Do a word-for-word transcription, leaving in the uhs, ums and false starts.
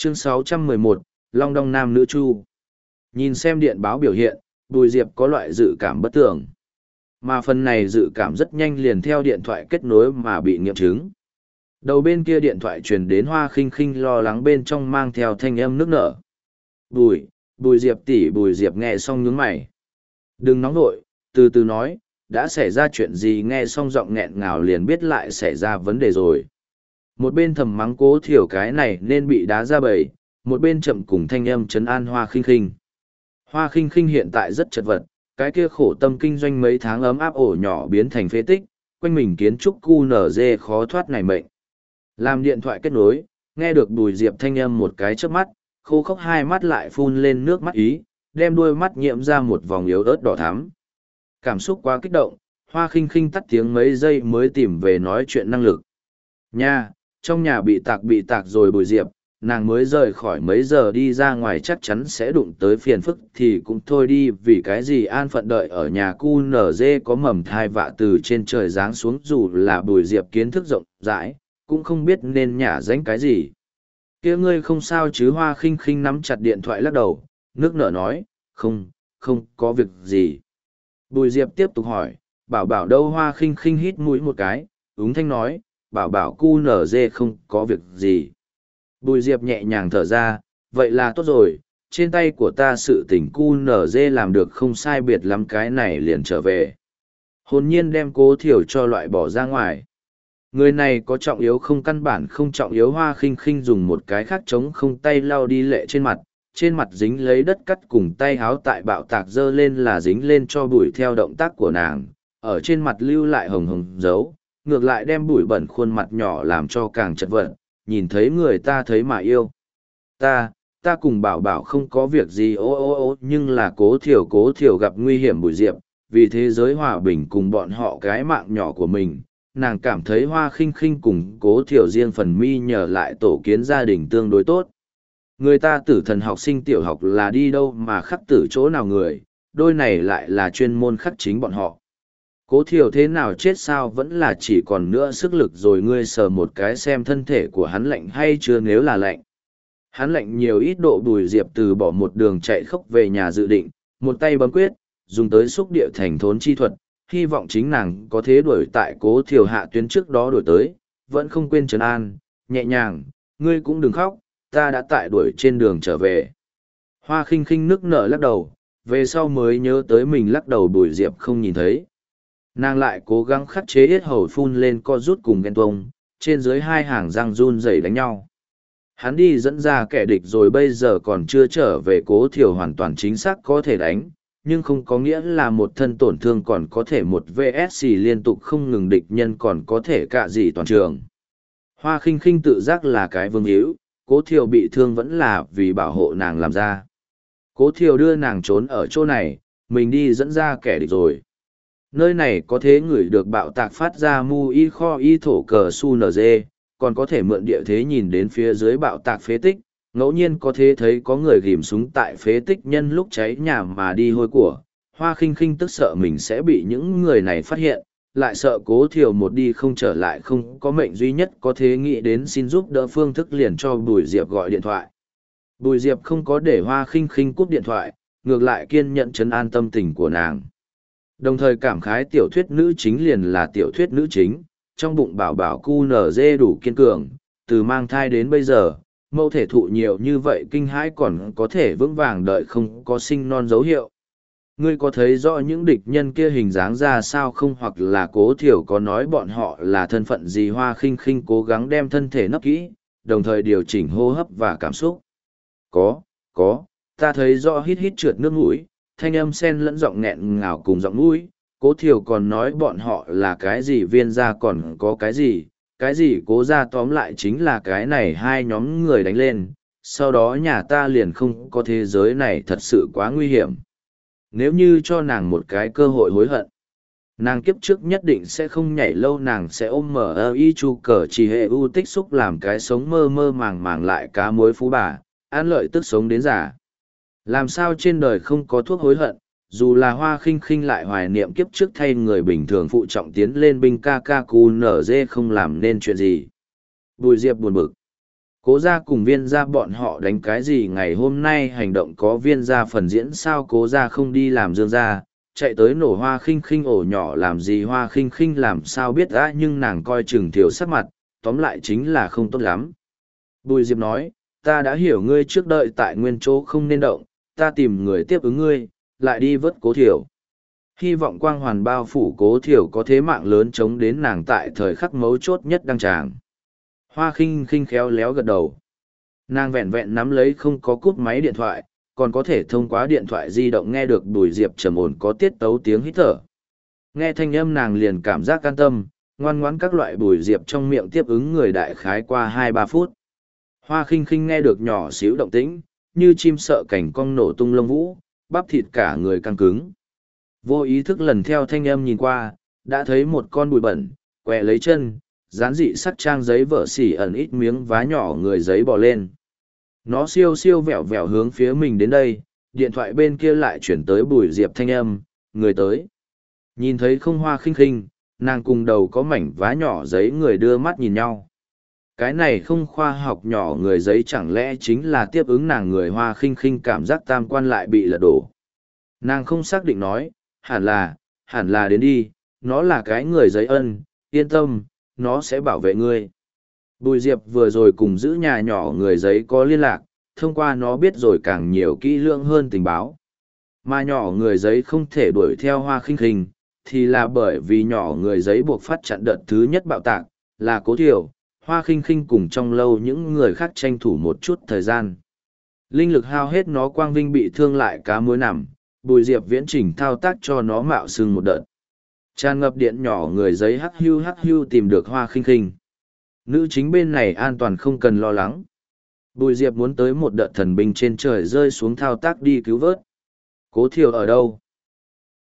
Chương sáu trăm mười một, Long Đong Nam Nữ Chu. Nhìn xem điện báo biểu hiện, Bùi Diệp có loại dự cảm bất tường. Mà phần này dự cảm rất nhanh liền theo điện thoại kết nối mà bị nghiệm chứng. Đầu bên kia điện thoại truyền đến Hoa Khinh Khinh lo lắng bên trong mang theo thanh âm nức nở. Bùi, Bùi Diệp tỷ. Bùi Diệp nghe xong nhướng mày. Đừng nóng nội, từ từ nói, đã xảy ra chuyện gì? Nghe xong giọng nghẹn ngào liền biết lại xảy ra vấn đề rồi. Một bên thầm mắng Cố Thiểu cái này nên bị đá ra bầy, một bên chậm cùng thanh âm trấn an Hoa Khinh Khinh. Hoa Khinh Khinh hiện tại rất chật vật, cái kia khổ tâm kinh doanh mấy tháng ấm áp ổ nhỏ biến thành phế tích, quanh mình kiến trúc cu nở dê khó thoát này mệnh. Làm điện thoại kết nối, nghe được Bùi Diệp thanh âm một cái chớp mắt, khô khốc hai mắt lại phun lên nước mắt ý, đem đôi mắt nhiễm ra một vòng yếu ớt đỏ thắm. Cảm xúc quá kích động, Hoa Khinh Khinh tắt tiếng mấy giây mới tìm về nói chuyện năng lực. Nha, trong nhà bị tạc bị tạc rồi Bùi Diệp, nàng mới rời khỏi mấy giờ đi ra ngoài chắc chắn sẽ đụng tới phiền phức thì cũng thôi đi, vì cái gì an phận đợi ở nhà cu nở dê có mầm thai vạ từ trên trời giáng xuống, dù là Bùi Diệp kiến thức rộng rãi, cũng không biết nên nhả danh cái gì. Kia ngươi không sao chứ? Hoa Khinh Khinh nắm chặt điện thoại lắc đầu, nước nở nói, không, không có việc gì. Bùi Diệp tiếp tục hỏi, bảo bảo đâu? Hoa Khinh Khinh hít mũi một cái, ứng thanh nói, bảo bảo cu nở dê không có việc gì. Bùi Diệp nhẹ nhàng thở ra, vậy là tốt rồi, trên tay của ta sự tình cu nở dê làm được không sai biệt lắm, cái này liền trở về. Hồn nhiên đem Cố Thiểu cho loại bỏ ra ngoài. Người này có trọng yếu không? Căn bản không trọng yếu. Hoa Khinh Khinh dùng một cái khác chống không tay lau đi lệ trên mặt, trên mặt dính lấy đất cắt cùng tay háo tại bạo tạc dơ lên là dính lên cho bụi theo động tác của nàng, ở trên mặt lưu lại hồng hồng dấu, ngược lại đem bụi bẩn khuôn mặt nhỏ làm cho càng chật vật, nhìn thấy người ta thấy mà yêu. Ta, ta cùng bảo bảo không có việc gì. Ô ô ô nhưng là Cố Thiểu Cố Thiểu gặp nguy hiểm Bùi Diệp, vì thế giới hòa bình cùng bọn họ cái mạng nhỏ của mình. Nàng cảm thấy Hoa Khinh Khinh cùng Cố Thiểu riêng phần mi nhờ lại tổ kiến gia đình tương đối tốt. Người ta tử thần học sinh tiểu học là đi đâu mà khắc tử chỗ nào người, đôi này lại là chuyên môn khắc chính bọn họ. Cố Thiểu thế nào chết sao vẫn là chỉ còn nữa sức lực rồi. Ngươi sờ một cái xem thân thể của hắn lạnh hay chưa? Nếu là lạnh, hắn lạnh nhiều ít độ? Bùi Diệp từ bỏ một đường chạy khốc về nhà dự định, một tay bấm quyết, dùng tới xúc địa thành thốn chi thuật, hy vọng chính nàng có thế đuổi tại Cố Thiểu hạ tuyến trước đó đuổi tới, vẫn không quên trấn an, nhẹ nhàng, ngươi cũng đừng khóc, ta đã tại đuổi trên đường trở về. Hoa Khinh Khinh nức nở lắc đầu, về sau mới nhớ tới mình lắc đầu Bùi Diệp không nhìn thấy. Nàng lại cố gắng khắc chế yết hầu phun lên co rút cùng ghen tuông, trên dưới hai hàng răng run rẩy đánh nhau. Hắn đi dẫn ra kẻ địch rồi, bây giờ còn chưa trở về. Cố Thiểu hoàn toàn chính xác có thể đánh, nhưng không có nghĩa là một thân tổn thương còn có thể một vê ét xê liên tục không ngừng, địch nhân còn có thể cạ gì toàn trường. Hoa Khinh Khinh tự giác là cái vương hữu, Cố Thiểu bị thương vẫn là vì bảo hộ nàng làm ra. Cố Thiểu đưa nàng trốn ở chỗ này, mình đi dẫn ra kẻ địch rồi. Nơi này có thế ngửi được bạo tạc phát ra mu y kho y thổ cờ su nờ dê, còn có thể mượn địa thế nhìn đến phía dưới bạo tạc phế tích, ngẫu nhiên có thể thấy có người ghim súng tại phế tích nhân lúc cháy nhà mà đi hôi của. Hoa Khinh Khinh tức sợ mình sẽ bị những người này phát hiện, lại sợ Cố Thiểu một đi không trở lại không có mệnh duy nhất có thể nghĩ đến xin giúp đỡ phương thức, liền cho Bùi Diệp gọi điện thoại. Bùi Diệp không có để Hoa Khinh Khinh cúp điện thoại, ngược lại kiên nhẫn trấn an tâm tình của nàng. Đồng thời cảm khái tiểu thuyết nữ chính liền là tiểu thuyết nữ chính, trong bụng bảo bảo cu nở dê đủ kiên cường, từ mang thai đến bây giờ, mẫu thể thụ nhiều như vậy kinh hãi còn có thể vững vàng đợi không có sinh non dấu hiệu. Ngươi có thấy rõ những địch nhân kia hình dáng ra sao không, hoặc là Cố Thiểu có nói bọn họ là thân phận gì? Hoa Khinh Khinh cố gắng đem thân thể nấp kỹ, đồng thời điều chỉnh hô hấp và cảm xúc. Có, có, ta thấy rõ. Hít hít trượt nước mũi, thanh âm sen lẫn giọng nghẹn ngào cùng giọng mũi. Cố Thiểu còn nói bọn họ là cái gì? Viên gia còn có cái gì? Cái gì? Cố gia tóm lại chính là cái này hai nhóm người đánh lên, sau đó nhà ta liền không có thế giới này, thật sự quá nguy hiểm. Nếu như cho nàng một cái cơ hội hối hận, nàng kiếp trước nhất định sẽ không nhảy lâu, nàng sẽ ôm mở ơ y chu cờ chỉ hệ u tích xúc làm cái sống mơ mơ màng màng lại cá muối phú bà, an lợi tức sống đến già. Làm sao trên đời không có thuốc hối hận, dù là Hoa Khinh Khinh lại hoài niệm kiếp trước thay người bình thường phụ trọng tiến lên binh ca ca cu nở dê không làm nên chuyện gì. Bùi Diệp buồn bực. Cố gia cùng viên gia bọn họ đánh cái gì ngày hôm nay hành động có viên gia phần diễn sao cố gia không đi làm dương gia, chạy tới nổ hoa khinh khinh ổ nhỏ làm gì hoa khinh khinh làm sao biết đã nhưng nàng coi chừng thiếu sắc mặt, tóm lại chính là không tốt lắm. Bùi Diệp nói, ta đã hiểu ngươi trước đợi tại nguyên chỗ không nên động, ta tìm người tiếp ứng ngươi, lại đi vớt cố thiểu. Hy vọng quang hoàn bao phủ cố thiểu có thế mạng lớn chống đến nàng tại thời khắc mấu chốt nhất đăng tràng. Hoa khinh khinh khéo léo gật đầu. Nàng vẹn vẹn nắm lấy không có cúp máy điện thoại, còn có thể thông qua điện thoại di động nghe được Bùi Diệp trầm ổn có tiết tấu tiếng hít thở. Nghe thanh âm nàng liền cảm giác can tâm, ngoan ngoãn các loại Bùi Diệp trong miệng tiếp ứng người đại khái qua hai ba phút. Hoa khinh khinh nghe được nhỏ xíu động tĩnh, như chim sợ cảnh cong nổ tung lông vũ, bắp thịt cả người căng cứng. Vô ý thức lần theo thanh âm nhìn qua, đã thấy một con bụi bẩn, quẹ lấy chân, dán dị sắt trang giấy vợ xỉ ẩn ít miếng vá nhỏ người giấy bò lên. Nó siêu siêu vẹo vẹo hướng phía mình đến đây, điện thoại bên kia lại chuyển tới Bùi Diệp thanh âm, người tới. Nhìn thấy không hoa khinh khinh, nàng cùng đầu có mảnh vá nhỏ giấy người đưa mắt nhìn nhau. Cái này không khoa học nhỏ người giấy chẳng lẽ chính là tiếp ứng nàng người hoa khinh khinh cảm giác tam quan lại bị lật đổ. Nàng không xác định nói, hẳn là, hẳn là đến đi, nó là cái người giấy ân, yên tâm, nó sẽ bảo vệ ngươi. Bùi Diệp vừa rồi cùng giữ nhà nhỏ người giấy có liên lạc, thông qua nó biết rồi càng nhiều kỹ lưỡng hơn tình báo. Mà nhỏ người giấy không thể đuổi theo hoa khinh khinh, thì là bởi vì nhỏ người giấy buộc phát chặn đợt thứ nhất bạo tạc, là cố thiểu, hoa khinh khinh cùng trong lâu những người khác tranh thủ một chút thời gian. Linh lực hao hết nó quang vinh bị thương lại cá muối nằm, Bùi Diệp viễn chỉnh thao tác cho nó mạo sưng một đợt. Tràn ngập điện nhỏ người giấy hắc hưu hắc hưu tìm được hoa khinh khinh. Nữ chính bên này an toàn không cần lo lắng. Bùi Diệp muốn tới một đợt thần binh trên trời rơi xuống thao tác đi cứu vớt. Cố thiểu ở đâu?